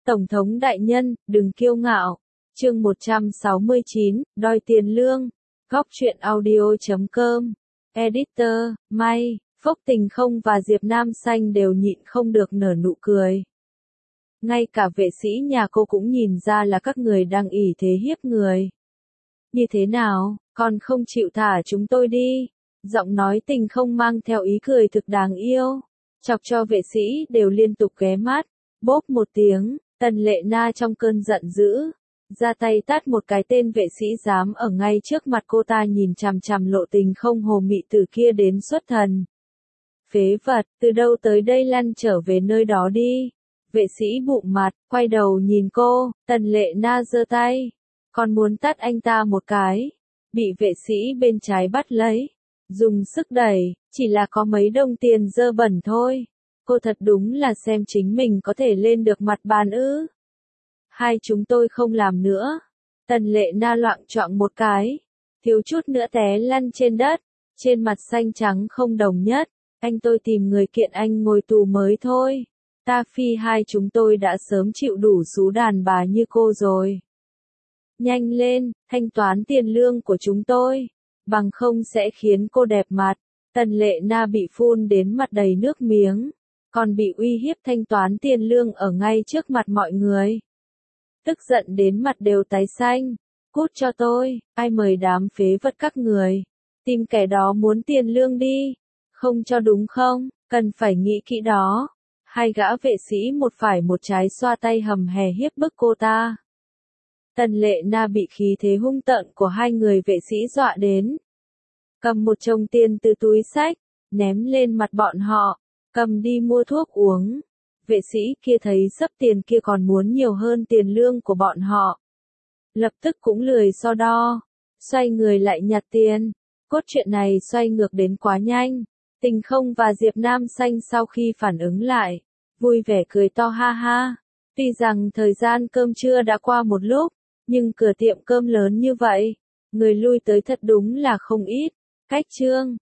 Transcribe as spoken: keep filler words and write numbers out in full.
Tổng thống đại nhân, đừng kiêu ngạo. Chương một trăm sáu mươi chín, đòi tiền lương. Góc truyện audio chấm com. Editor, May, Phốc Tình Không và Diệp Nam Xanh đều nhịn không được nở nụ cười. Ngay cả vệ sĩ nhà cô cũng nhìn ra là các người đang ỷ thế hiếp người. Như thế nào, còn không chịu thả chúng tôi đi? Giọng nói Tình Không mang theo ý cười thực đáng yêu, chọc cho vệ sĩ đều liên tục ghé mắt. Bốp một tiếng, Tần Lệ Na trong cơn giận dữ, ra tay tát một cái tên vệ sĩ dám ở ngay trước mặt cô ta nhìn chằm chằm Lộ Tình Không hồ mị từ kia đến xuất thần. Phế vật, từ đâu tới đây, lăn trở về nơi đó đi. Vệ sĩ bụng mặt, quay đầu nhìn cô, Tần Lệ Na giơ tay, còn muốn tát anh ta một cái, bị vệ sĩ bên trái bắt lấy, dùng sức đẩy, chỉ là có mấy đồng tiền dơ bẩn thôi. Cô thật đúng là xem chính mình có thể lên được mặt bàn ư. Hai chúng tôi không làm nữa. Tần Lệ Na loạng choạng một cái, thiếu chút nữa té lăn trên đất, trên mặt xanh trắng không đồng nhất. Anh tôi tìm người kiện anh ngồi tù mới thôi. Ta phi hai chúng tôi đã sớm chịu đủ số đàn bà như cô rồi. Nhanh lên, thanh toán tiền lương của chúng tôi, bằng không sẽ khiến cô đẹp mặt. Tần Lệ Na bị phun đến mặt đầy nước miếng, còn bị uy hiếp thanh toán tiền lương ở ngay trước mặt mọi người. Tức giận đến mặt đều tái xanh. Cút cho tôi, ai mời đám phế vật các người. Tìm kẻ đó muốn tiền lương đi. Không cho đúng không, cần phải nghĩ kỹ đó. Hai gã vệ sĩ một phải một trái xoa tay hầm hè hiếp bức cô ta. Tần Lệ Na bị khí thế hung tợn của hai người vệ sĩ dọa đến. Cầm một chồng tiền từ túi xách, ném lên mặt bọn họ, cầm đi mua thuốc uống. Vệ sĩ kia thấy sấp tiền kia còn muốn nhiều hơn tiền lương của bọn họ. Lập tức cũng lười so đo, xoay người lại nhặt tiền. Cốt truyện này xoay ngược đến quá nhanh. Tình Không và Diệp Nam Xanh sau khi phản ứng lại, vui vẻ cười to ha ha. Tuy rằng thời gian cơm trưa đã qua một lúc, nhưng cửa tiệm cơm lớn như vậy, người lui tới thật đúng là không ít. Cách chương